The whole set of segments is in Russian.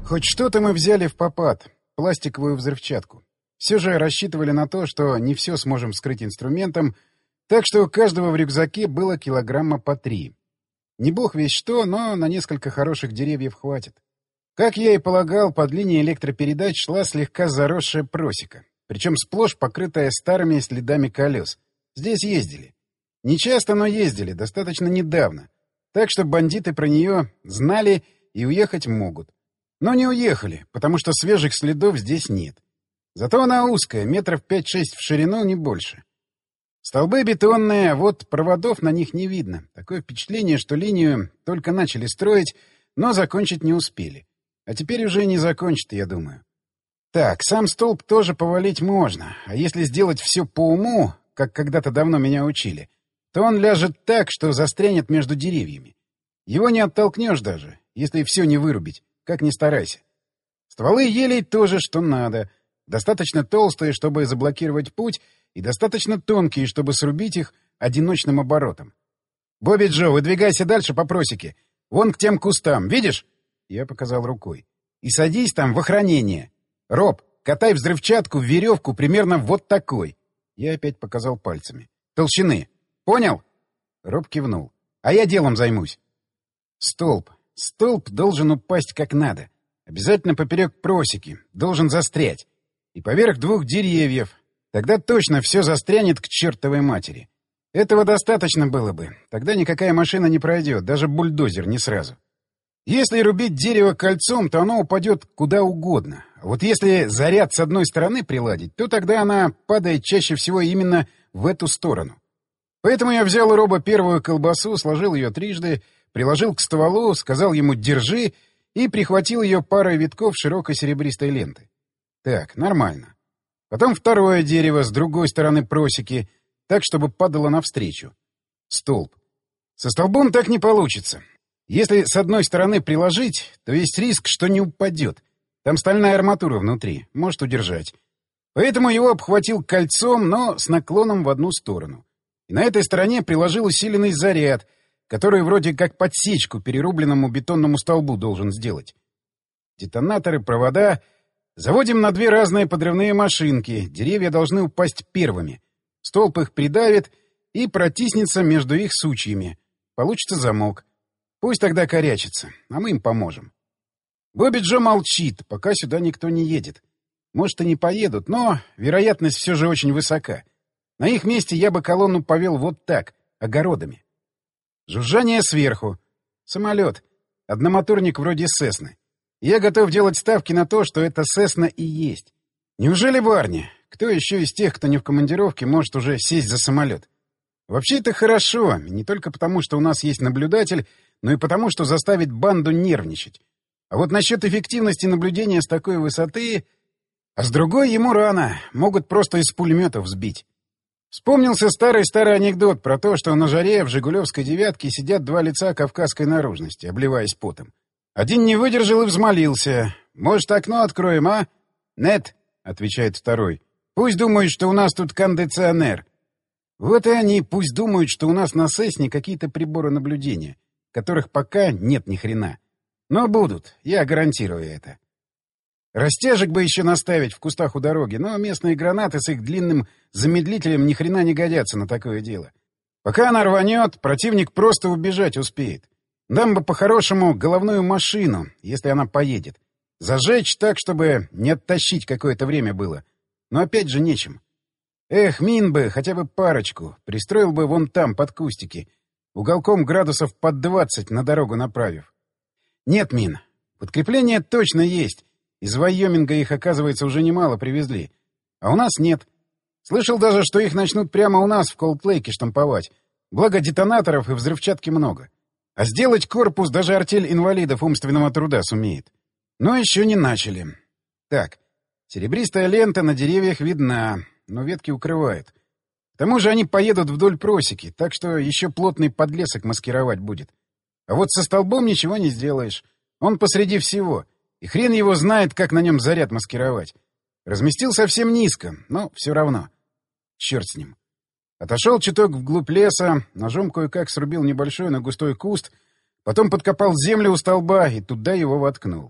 Хоть что-то мы взяли в попад — пластиковую взрывчатку. Все же рассчитывали на то, что не все сможем вскрыть инструментом, так что у каждого в рюкзаке было килограмма по 3. Не бог весть что, но на несколько хороших деревьев хватит. Как я и полагал, под линией электропередач шла слегка заросшая просека, причем сплошь покрытая старыми следами колес. Здесь ездили. Не часто, но ездили, достаточно недавно. Так что бандиты про нее знали и уехать могут. Но не уехали, потому что свежих следов здесь нет. Зато она узкая, метров 5-6 в ширину, не больше. Столбы бетонные, а вот проводов на них не видно. Такое впечатление, что линию только начали строить, но закончить не успели. А теперь уже не закончат, я думаю. Так, сам столб тоже повалить можно, а если сделать все по уму, как когда-то давно меня учили, то он ляжет так, что застрянет между деревьями. Его не оттолкнешь даже, если все не вырубить, как ни старайся. Стволы елей тоже что надо. Достаточно толстые, чтобы заблокировать путь, и достаточно тонкие, чтобы срубить их одиночным оборотом. «Бобби Джо, выдвигайся дальше по просеке. Вон к тем кустам, видишь?» Я показал рукой. «И садись там в охранение. Роб, катай взрывчатку в веревку примерно вот такой». Я опять показал пальцами. «Толщины. Понял?» Роб кивнул. «А я делом займусь». Столб. Столб должен упасть как надо. Обязательно поперек просеки. Должен застрять. И поверх 2 деревьев. Тогда точно все застрянет к чертовой матери. Этого достаточно было бы. Тогда никакая машина не пройдет, даже бульдозер не сразу. Если рубить дерево кольцом, то оно упадет куда угодно. А вот если заряд с одной стороны приладить, то тогда она падает чаще всего именно в эту сторону. Поэтому я взял у Роба первую колбасу, сложил ее трижды, приложил к стволу, сказал ему «держи» и прихватил ее парой витков широкой серебристой ленты. Так, нормально. Потом второе дерево с другой стороны просеки, так, чтобы падало навстречу. Столб. Со столбом так не получится. Если с одной стороны приложить, то есть риск, что не упадет. Там стальная арматура внутри, может удержать. Поэтому его обхватил кольцом, но с наклоном в одну сторону. И на этой стороне приложил усиленный заряд, который вроде как подсечку перерубленному бетонному столбу должен сделать. Детонаторы, провода. Заводим на 2 разные подрывные машинки. Деревья должны упасть первыми. Столб их придавит и протиснется между их сучьями. Получится замок. Пусть тогда корячится, а мы им поможем. Бобби Джо молчит, пока сюда никто не едет. Может, и не поедут, но вероятность все же очень высока. На их месте я бы колонну повел вот так, огородами. Жужжание сверху. Самолет. Одномоторник вроде «Сесны». Я готов делать ставки на то, что это «Сесна» и есть. Неужели Барни? Кто еще из тех, кто не в командировке, может уже сесть за самолет? Вообще это хорошо, не только потому, что у нас есть наблюдатель, но и потому, что заставит банду нервничать. А вот насчет эффективности наблюдения с такой высоты... А с другой ему рано, могут просто из пулеметов сбить. Вспомнился старый-старый анекдот про то, что на жаре в «Жигулевской девятке» сидят 2 лица кавказской наружности, обливаясь потом. Один не выдержал и взмолился. «Может, окно откроем, а?» «Нет», — отвечает второй. «Пусть думают, что у нас тут кондиционер». Вот и они пусть думают, что у нас на «Сесне» какие-то приборы наблюдения, которых пока нет ни хрена. Но будут, я гарантирую это. Растяжек бы еще наставить в кустах у дороги, но местные гранаты с их длинным замедлителем ни хрена не годятся на такое дело. Пока она рванет, противник просто убежать успеет. Дам бы по-хорошему головную машину, если она поедет. Зажечь так, чтобы не оттащить какое-то время было. Но опять же нечем. Эх, мин бы, хотя бы парочку. Пристроил бы вон там, под кустики. Уголком градусов под 20 на дорогу направив. Нет мин. Подкрепление точно есть. Из Вайоминга их, оказывается, уже немало привезли. А у нас нет. Слышал даже, что их начнут прямо у нас в Колд-Лейке штамповать. Благо детонаторов и взрывчатки много. А сделать корпус даже артель инвалидов умственного труда сумеет. Но еще не начали. Так, серебристая лента на деревьях видна, но ветки укрывают. К тому же они поедут вдоль просеки, так что еще плотный подлесок маскировать будет. А вот со столбом ничего не сделаешь. Он посреди всего, и хрен его знает, как на нем заряд маскировать. Разместил совсем низко, но все равно. Черт с ним. Отошел чуток вглубь леса, ножом кое-как срубил небольшой, но густой куст, потом подкопал землю у столба и туда его воткнул.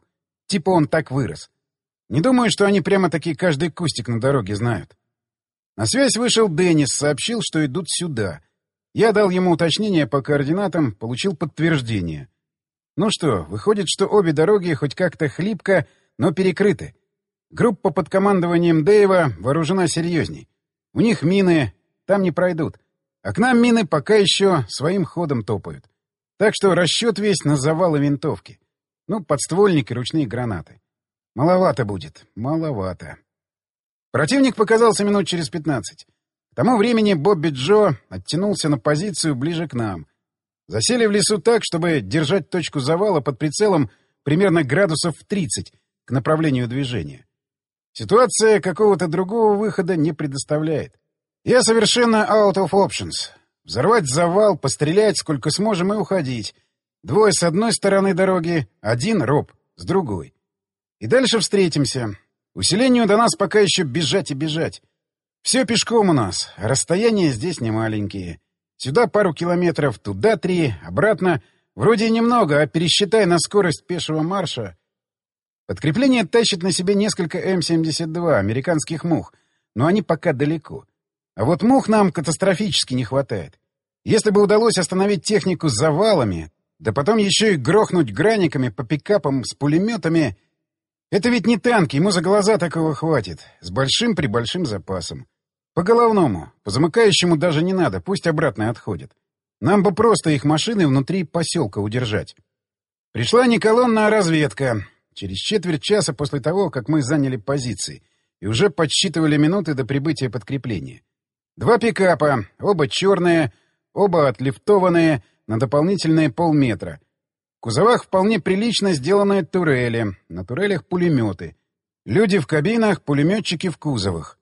Типа он так вырос. Не думаю, что они прямо-таки каждый кустик на дороге знают. На связь вышел Деннис, сообщил, что идут сюда. Я дал ему уточнение по координатам, получил подтверждение. Ну что, выходит, что обе дороги хоть как-то хлипко, но перекрыты. Группа под командованием Дэйва вооружена серьезней. У них мины, там не пройдут. А к нам мины пока еще своим ходом топают. Так что расчет весь на завалы винтовки. Ну, подствольники, ручные гранаты. Маловато будет, маловато. Противник показался минут через 15. К тому времени Бобби Джо оттянулся на позицию ближе к нам. Засели в лесу так, чтобы держать точку завала под прицелом примерно градусов в 30 к направлению движения. Ситуация какого-то другого выхода не предоставляет. Я совершенно out of options. Взорвать завал, пострелять сколько сможем и уходить. Двое с одной стороны дороги, один Роб с другой. И дальше встретимся. Усилению до нас пока еще бежать и бежать. Все пешком у нас, расстояния здесь не маленькие. Сюда пару километров, туда 3, обратно. Вроде немного, а пересчитай на скорость пешего марша. Подкрепление тащит на себе несколько М-72 американских мух, но они пока далеко. А вот мух нам катастрофически не хватает. Если бы удалось остановить технику с завалами, да потом еще и грохнуть граниками по пикапам с пулеметами... Это ведь не танк, ему за глаза такого хватит. С большим-пребольшим запасом. По головному, по замыкающему даже не надо, пусть обратно отходят. Нам бы просто их машины внутри поселка удержать. Пришла не колонна, а разведка. Через четверть часа после того, как мы заняли позиции, и уже подсчитывали минуты до прибытия подкрепления. 2 пикапа, оба черные, оба отлифтованные на дополнительные полметра. В кузовах вполне прилично сделанные турели, на турелях пулеметы. Люди в кабинах, пулеметчики в кузовах.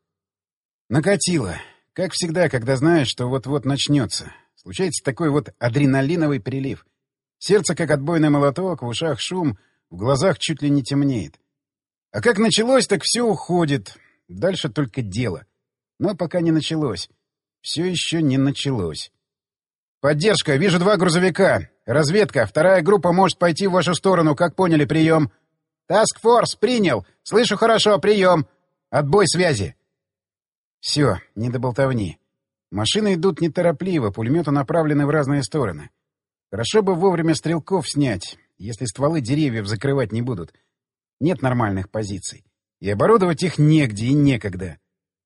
Накатило. Как всегда, когда знаешь, что вот-вот начнется. Случается такой вот адреналиновый прилив. Сердце как отбойный молоток, в ушах шум, в глазах чуть ли не темнеет. А как началось, так все уходит. Дальше только дело. Но пока не началось. Все еще не началось. «Поддержка! Вижу 2 грузовика. Разведка. 2-я группа может пойти в вашу сторону. Как поняли, прием?» «Таскфорс, принял. Слышу хорошо, прием. Отбой связи». Все, не до болтовни. Машины идут неторопливо, пулеметы направлены в разные стороны. Хорошо бы вовремя стрелков снять, если стволы деревьев закрывать не будут. Нет нормальных позиций. И оборудовать их негде и некогда.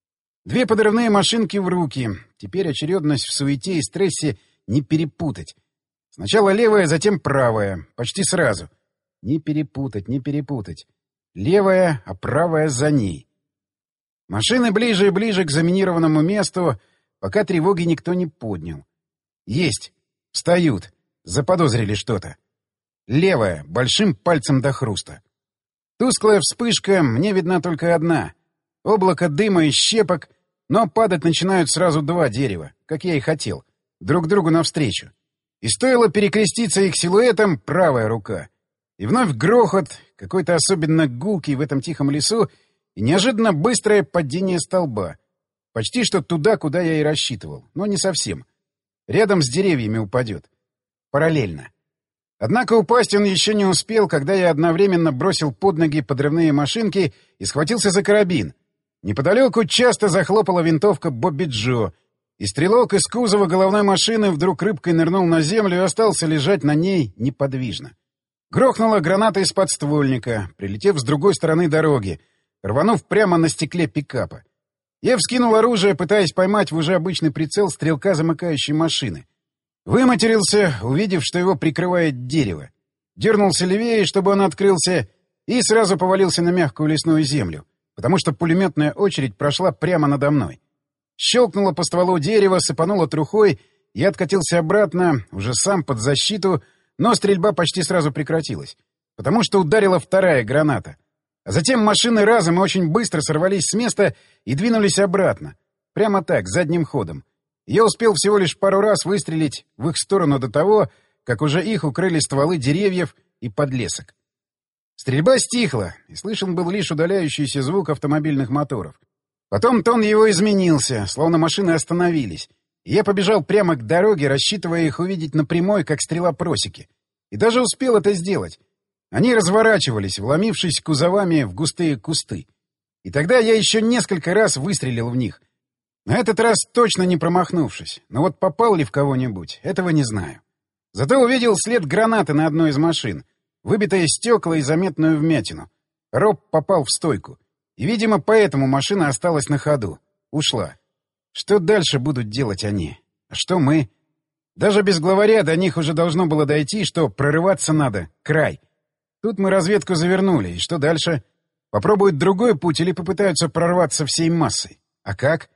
2 подрывные машинки в руки. Теперь очередность в суете и стрессе не перепутать. Сначала левая, затем правая. Почти сразу. Не перепутать, не перепутать. Левая, а правая за ней. Машины ближе и ближе к заминированному месту, пока тревоги никто не поднял. Есть. Встают. Заподозрили что-то. Левая, большим пальцем до хруста. Тусклая вспышка, мне видна только одна. Облако дыма и щепок, но падать начинают сразу 2 дерева, как я и хотел, друг другу навстречу. И стоило перекреститься их силуэтом, правая рука. И вновь грохот, какой-то особенно гулкий в этом тихом лесу, и неожиданно быстрое падение столба. Почти что туда, куда я и рассчитывал, но не совсем. Рядом с деревьями упадет. Параллельно. Однако упасть он еще не успел, когда я одновременно бросил под ноги подрывные машинки и схватился за карабин. Неподалеку часто захлопала винтовка Бобби Джо, и стрелок из кузова головной машины вдруг рыбкой нырнул на землю и остался лежать на ней неподвижно. Грохнула граната из подствольника, прилетев с другой стороны дороги, рванув прямо на стекле пикапа. Я вскинул оружие, пытаясь поймать в уже обычный прицел стрелка замыкающей машины. Выматерился, увидев, что его прикрывает дерево. Дернулся левее, чтобы он открылся, и сразу повалился на мягкую лесную землю, потому что пулеметная очередь прошла прямо надо мной. Щелкнуло по стволу дерева, сыпануло трухой, я откатился обратно, уже сам под защиту, но стрельба почти сразу прекратилась, потому что ударила 2-я граната. А затем машины разом и очень быстро сорвались с места и двинулись обратно. Прямо так, задним ходом. Я успел всего лишь пару раз выстрелить в их сторону до того, как уже их укрыли стволы деревьев и подлесок. Стрельба стихла, и слышен был лишь удаляющийся звук автомобильных моторов. Потом тон его изменился, словно машины остановились, и я побежал прямо к дороге, рассчитывая их увидеть напрямой, как стрела просеки. И даже успел это сделать. Они разворачивались, вломившись кузовами в густые кусты. И тогда я еще несколько раз выстрелил в них. На этот раз точно не промахнувшись. Но вот попал ли в кого-нибудь, этого не знаю. Зато увидел след гранаты на одной из машин, выбитое стекла и заметную вмятину. Роб попал в стойку. И, видимо, поэтому машина осталась на ходу. Ушла. Что дальше будут делать они? А что мы? Даже без главаря до них уже должно было дойти, что прорываться надо. Край. Тут мы разведку завернули. И что дальше? Попробуют другой путь или попытаются прорваться всей массой? А как?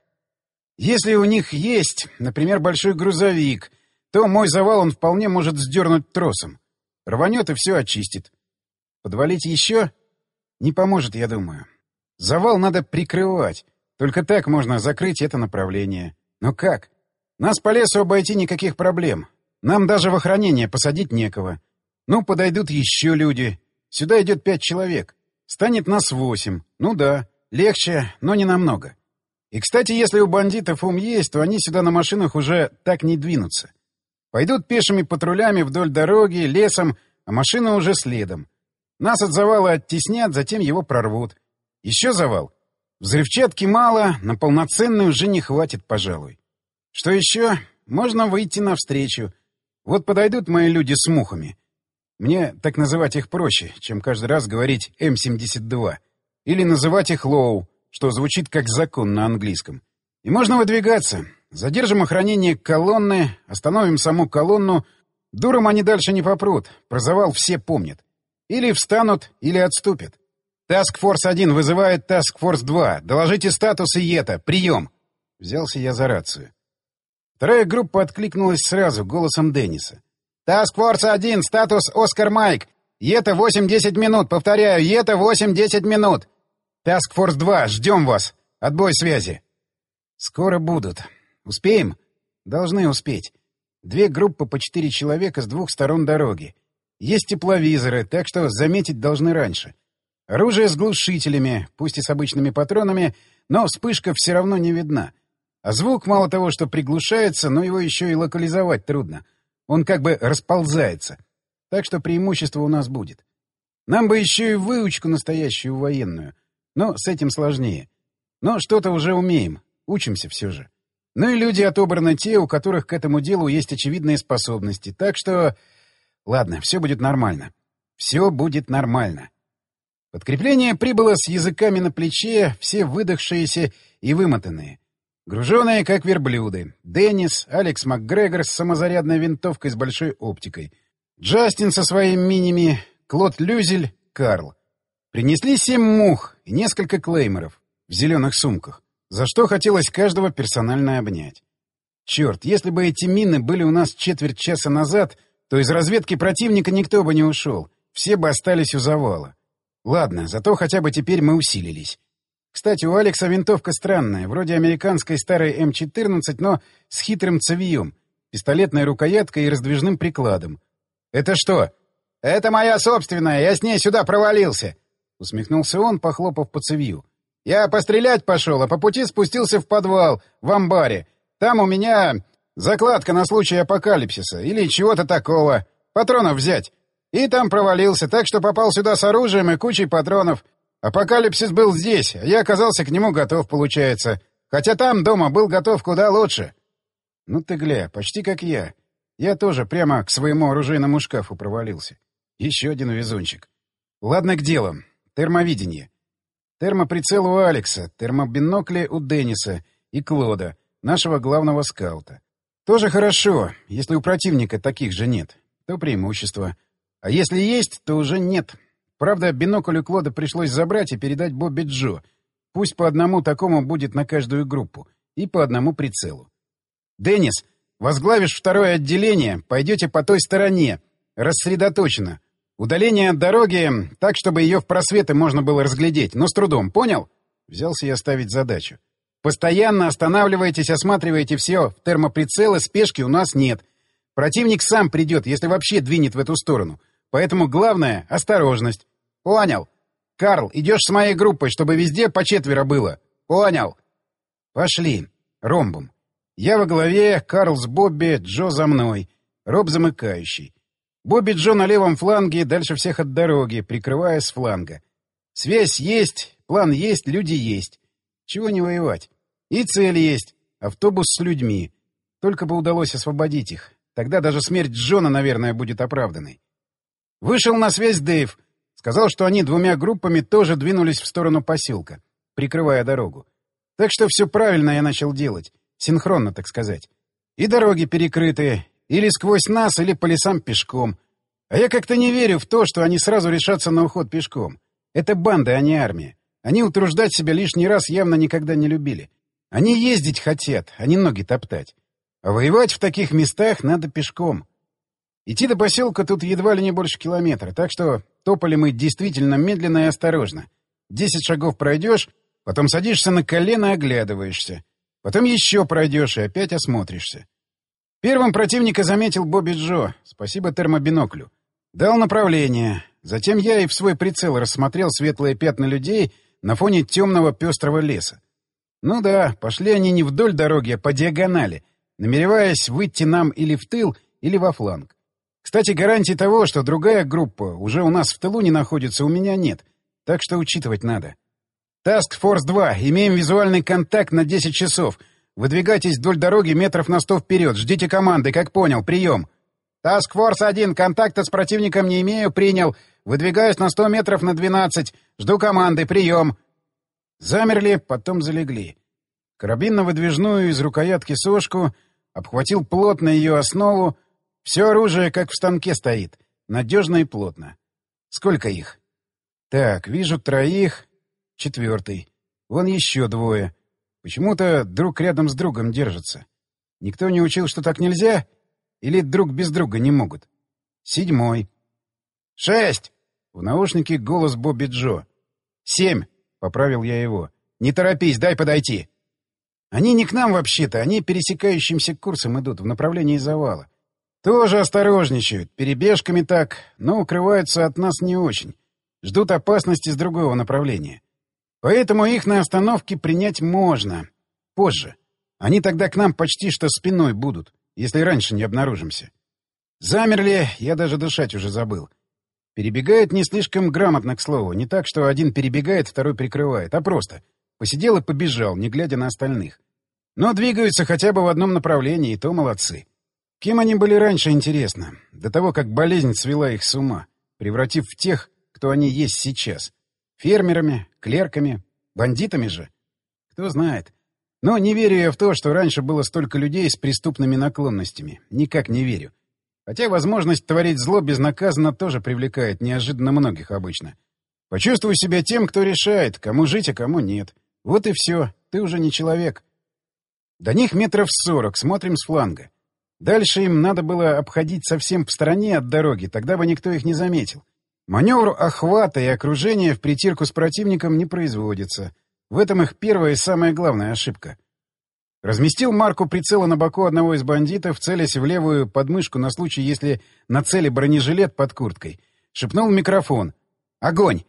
Если у них есть, например, большой грузовик, то мой завал он вполне может сдернуть тросом. Рванет и все очистит. Подвалить еще? Не поможет, я думаю. Завал надо прикрывать. Только так можно закрыть это направление. Но как? Нас по лесу обойти никаких проблем. Нам даже в охранение посадить некого. Ну, подойдут еще люди. Сюда идет 5 человек. Станет нас 8. Ну да, легче, но не намного. И, кстати, если у бандитов ум есть, то они сюда на машинах уже так не двинутся. Пойдут пешими патрулями вдоль дороги, лесом, а машина уже следом. Нас от завала оттеснят, затем его прорвут. Еще завал? Взрывчатки мало, на полноценный уже не хватит, пожалуй. Что еще? Можно выйти навстречу. Вот подойдут мои люди с мухами. Мне так называть их проще, чем каждый раз говорить М-72. Или называть их Лоу, что звучит как закон на английском. И можно выдвигаться. Задержим охранение колонны, остановим саму колонну. Дуром они дальше не попрут. Про завал все помнят. Или встанут, или отступят. Таскфорс-1 вызывает Таскфорс-2. Доложите статус Иета. Прием. Взялся я за рацию. Вторая группа откликнулась сразу, голосом Денниса. Таскфорс-1, статус Оскар Майк. Иета 8-10 минут. Повторяю, Иета 8-10 минут. Таскфорс-2, ждем вас. Отбой связи. Скоро будут. Успеем? Должны успеть. 2 группы по 4 человека с 2 сторон дороги. Есть тепловизоры, так что заметить должны раньше. Оружие с глушителями, пусть и с обычными патронами, но вспышка все равно не видна. А звук мало того, что приглушается, но его еще и локализовать трудно. Он как бы расползается. Так что преимущество у нас будет. Нам бы еще и выучку настоящую военную. Но с этим сложнее. Но что-то уже умеем. Учимся все же. Ну и люди отобраны те, у которых к этому делу есть очевидные способности. Так что... Ладно, все будет нормально. Все будет нормально. Подкрепление прибыло с языками на плече, все выдохшиеся и вымотанные. Груженые, как верблюды. Деннис, Алекс МакГрегор с самозарядной винтовкой с большой оптикой. Джастин со своим миними, Клод Люзель, Карл. Принесли 7 мух и несколько клейморов в зеленых сумках, за что хотелось каждого персонально обнять. Черт, если бы эти мины были у нас четверть часа назад, то из разведки противника никто бы не ушел, все бы остались у завала. Ладно, зато хотя бы теперь мы усилились. Кстати, у Алекса винтовка странная, вроде американской старой М14, но с хитрым цевьем, пистолетной рукояткой и раздвижным прикладом. «Это что?» «Это моя собственная, я с ней сюда провалился», — усмехнулся он, похлопав по цевью. «Я пострелять пошел, а по пути спустился в подвал, в амбаре. Там у меня закладка на случай апокалипсиса или чего-то такого. Патронов взять. И там провалился, так что попал сюда с оружием и кучей патронов. Апокалипсис был здесь, а я оказался к нему готов, получается. Хотя там, дома, был готов куда лучше». «Ну ты гля, почти как я. Я тоже прямо к своему оружейному шкафу провалился. Еще один везунчик. Ладно, к делам. Термовидение. Термоприцел у Алекса, термобинокли у Денниса и Клода, нашего главного скаута. Тоже хорошо, если у противника таких же нет, то преимущество. А если есть, то уже нет. Правда, бинокль у Клода пришлось забрать и передать Бобби Джо. Пусть по одному такому будет на каждую группу и по одному прицелу. «Деннис, возглавишь второе отделение, пойдете по той стороне, рассредоточенно. Удаление от дороги так, чтобы ее в просветы можно было разглядеть, но с трудом, понял?» Взялся я ставить задачу. «Постоянно останавливайтесь, осматривайте все в термоприцелы, спешки у нас нет. Противник сам придет, если вообще двинет в эту сторону. Поэтому главное — осторожность. Понял? Карл, идешь с моей группой, чтобы везде по 4 было. Понял?» «Пошли. Ромбом. Я во главе, Карл с Бобби, Джо за мной. Роб замыкающий. Бобби Джо на левом фланге, дальше всех от дороги, прикрывая с фланга. Связь есть, план есть, люди есть. Чего не воевать? И цель есть. Автобус с людьми. Только бы удалось освободить их. Тогда даже смерть Джона, наверное, будет оправданной. Вышел на связь Дэйв. Сказал, что они двумя группами тоже двинулись в сторону поселка, прикрывая дорогу. Так что все правильно я начал делать. Синхронно, так сказать. И дороги перекрыты. Или сквозь нас, или по лесам пешком. А я как-то не верю в то, что они сразу решатся на уход пешком. Это банда, а не армия. Они утруждать себя лишний раз явно никогда не любили. Они ездить хотят, а не ноги топтать. А воевать в таких местах надо пешком. Идти до поселка тут едва ли не больше километра, так что топали мы действительно медленно и осторожно. 10 шагов пройдешь, потом садишься на колено, оглядываешься. Потом еще пройдешь и опять осмотришься. Первым противника заметил Бобби Джо, спасибо термобиноклю. Дал направление. Затем я и в свой прицел рассмотрел светлые пятна людей на фоне темного пестрого леса. Ну да, пошли они не вдоль дороги, а по диагонали, намереваясь выйти нам или в тыл, или во фланг. Кстати, гарантий того, что другая группа уже у нас в тылу не находится, у меня нет, так что учитывать надо. Task Force 2, имеем визуальный контакт на 10 часов. Выдвигайтесь вдоль дороги метров на 100 вперед. Ждите команды, как понял. Прием. Task Force 1, контакта с противником не имею. Принял. Выдвигаюсь на 100 метров на 12. Жду команды. Прием. Замерли, потом залегли. Карабин на выдвижную из рукоятки сошку, обхватил плотно ее основу. Все оружие как в станке стоит. Надежно и плотно. Сколько их? Так, вижу 3. 4. Вон еще 2. Почему-то друг рядом с другом держится. Никто не учил, что так нельзя? Или друг без друга не могут? 7. 6. В наушнике голос Бобби Джо. 7. Поправил я его. Не торопись, дай подойти. Они не к нам вообще-то, они пересекающимся курсом идут в направлении завала. Тоже осторожничают, перебежками так, но укрываются от нас не очень. Ждут опасности с другого направления. Поэтому их на остановке принять можно. Позже. Они тогда к нам почти что спиной будут, если раньше не обнаружимся. Замерли, я даже дышать уже забыл. Перебегает не слишком грамотно, к слову. Не так, что один перебегает, второй прикрывает, а просто посидел и побежал, не глядя на остальных. Но двигаются хотя бы в одном направлении, и то молодцы. Кем они были раньше, интересно, до того, как болезнь свела их с ума, превратив в тех, кто они есть сейчас. Фермерами, клерками, бандитами же? Кто знает. Но не верю я в то, что раньше было столько людей с преступными наклонностями. Никак не верю. Хотя возможность творить зло безнаказанно тоже привлекает неожиданно многих обычно. Почувствуй себя тем, кто решает, кому жить, а кому нет. Вот и все. Ты уже не человек. До них метров 40, смотрим с фланга. Дальше им надо было обходить совсем в стороне от дороги, тогда бы никто их не заметил. Маневр охвата и окружения в притирку с противником не производится. В этом их первая и самая главная ошибка. Разместил марку прицела на боку одного из бандитов, целясь в левую подмышку на случай, если на цели бронежилет под курткой. Шепнул в микрофон. «Огонь!»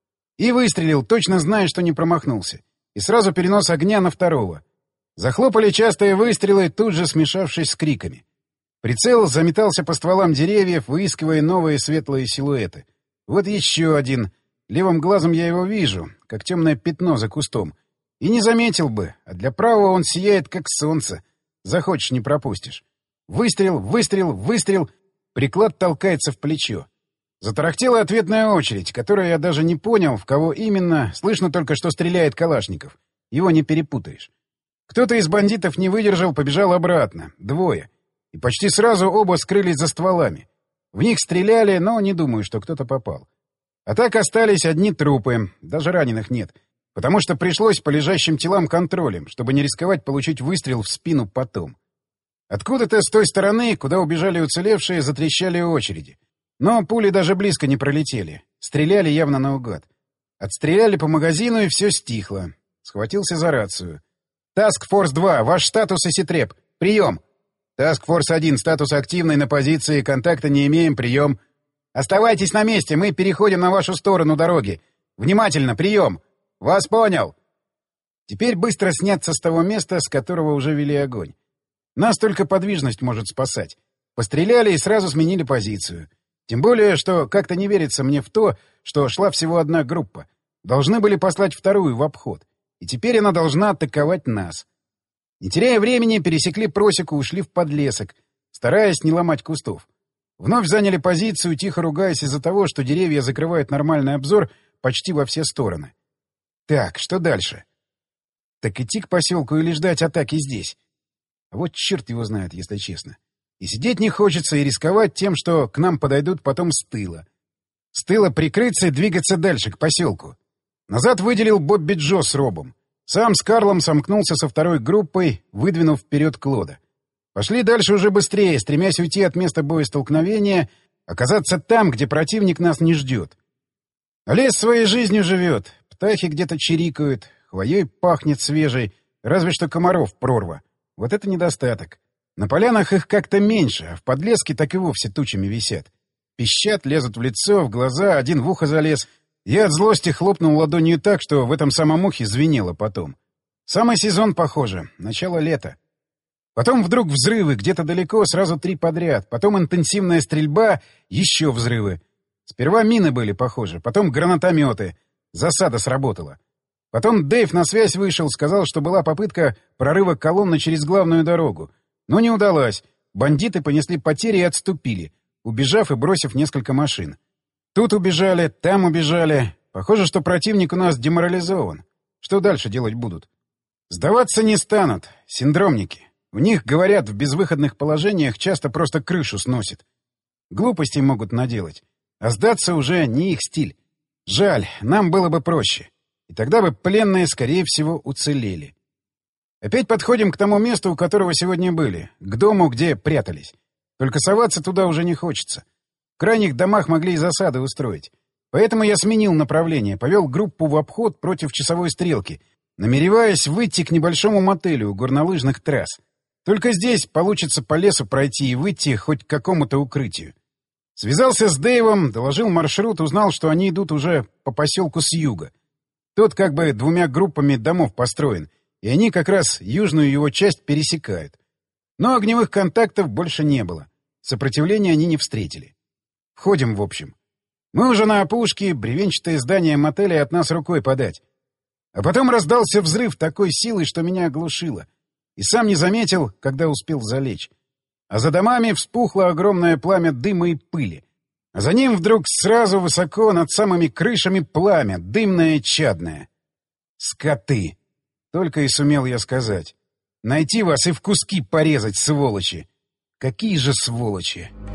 И выстрелил, точно зная, что не промахнулся. И сразу перенос огня на второго. Захлопали частые выстрелы, тут же смешавшись с криками. Прицел заметался по стволам деревьев, выискивая новые светлые силуэты. Вот еще один. Левым глазом я его вижу, как темное пятно за кустом. И не заметил бы, а для правого он сияет, как солнце. Захочешь — не пропустишь. Выстрел, выстрел, выстрел. Приклад толкается в плечо. Затарахтела ответная очередь, которую я даже не понял, в кого именно. Слышно только, что стреляет Калашников. Его не перепутаешь. Кто-то из бандитов не выдержал, побежал обратно. 2. И почти сразу оба скрылись за стволами. В них стреляли, но не думаю, что кто-то попал. А так остались одни трупы, даже раненых нет, потому что пришлось по лежащим телам контролем, чтобы не рисковать получить выстрел в спину потом. Откуда-то с той стороны, куда убежали уцелевшие, затрещали очереди. Но пули даже близко не пролетели. Стреляли явно наугад. Отстреляли по магазину, и все стихло. Схватился за рацию. «Task Force 2, ваш статус и ситреп. Прием!» «Task Force 1, статус активный, на позиции, контакта не имеем, прием!» «Оставайтесь на месте, мы переходим на вашу сторону дороги. Внимательно, прием!» «Вас понял!» Теперь быстро сняться с того места, с которого уже вели огонь. Нас только подвижность может спасать. Постреляли и сразу сменили позицию. Тем более, что как-то не верится мне в то, что шла всего одна группа. Должны были послать вторую в обход. И теперь она должна атаковать нас. Не теряя времени, пересекли просеку и ушли в подлесок, стараясь не ломать кустов. Вновь заняли позицию, тихо ругаясь из-за того, что деревья закрывают нормальный обзор почти во все стороны. Так, что дальше? Так идти к поселку или ждать атаки здесь? А вот черт его знает, если честно. И сидеть не хочется, и рисковать тем, что к нам подойдут потом с тыла. С тыла прикрыться и двигаться дальше, к поселку. Назад выделил Бобби Джо с Робом. Сам с Карлом сомкнулся со второй группой, выдвинув вперед Клода. Пошли дальше уже быстрее, стремясь уйти от места боестолкновения, оказаться там, где противник нас не ждет. А лес своей жизнью живет, птахи где-то чирикают, хвоей пахнет свежей, разве что комаров прорва. Вот это недостаток. На полянах их как-то меньше, а в подлеске так и вовсе тучами висят. Пищат, лезут в лицо, в глаза, один в ухо залез. Я от злости хлопнул ладонью так, что в этом самом ухе звенело потом. Самый сезон, похоже, начало лета. Потом вдруг взрывы, где-то далеко, сразу 3 подряд. Потом интенсивная стрельба, еще взрывы. Сперва мины были, похоже, потом гранатометы. Засада сработала. Потом Дэйв на связь вышел, сказал, что была попытка прорыва колонны через главную дорогу. Но не удалось. Бандиты понесли потери и отступили, убежав и бросив несколько машин. Тут убежали, там убежали. Похоже, что противник у нас деморализован. Что дальше делать будут? Сдаваться не станут. Синдромники. У них, говорят, в безвыходных положениях часто просто крышу сносит. Глупостей могут наделать. А сдаться уже не их стиль. Жаль, нам было бы проще. И тогда бы пленные, скорее всего, уцелели. Опять подходим к тому месту, у которого сегодня были. К дому, где прятались. Только соваться туда уже не хочется. В крайних домах могли и засады устроить. Поэтому я сменил направление, повел группу в обход против часовой стрелки, намереваясь выйти к небольшому мотелю у горнолыжных трасс. Только здесь получится по лесу пройти и выйти хоть к какому-то укрытию. Связался с Дэйвом, доложил маршрут, узнал, что они идут уже по поселку с юга. Тот как бы 2 группами домов построен, и они как раз южную его часть пересекают. Но огневых контактов больше не было. Сопротивления они не встретили. Входим, в общем. Мы уже на опушке, бревенчатое здание мотеля от нас рукой подать. А потом раздался взрыв такой силы, что меня оглушило. И сам не заметил, когда успел залечь. А за домами вспухло огромное пламя дыма и пыли. А за ним вдруг сразу высоко над самыми крышами пламя, дымное и чадное. «Скоты!» — только и сумел я сказать. «Найти вас и в куски порезать, сволочи!» «Какие же сволочи!»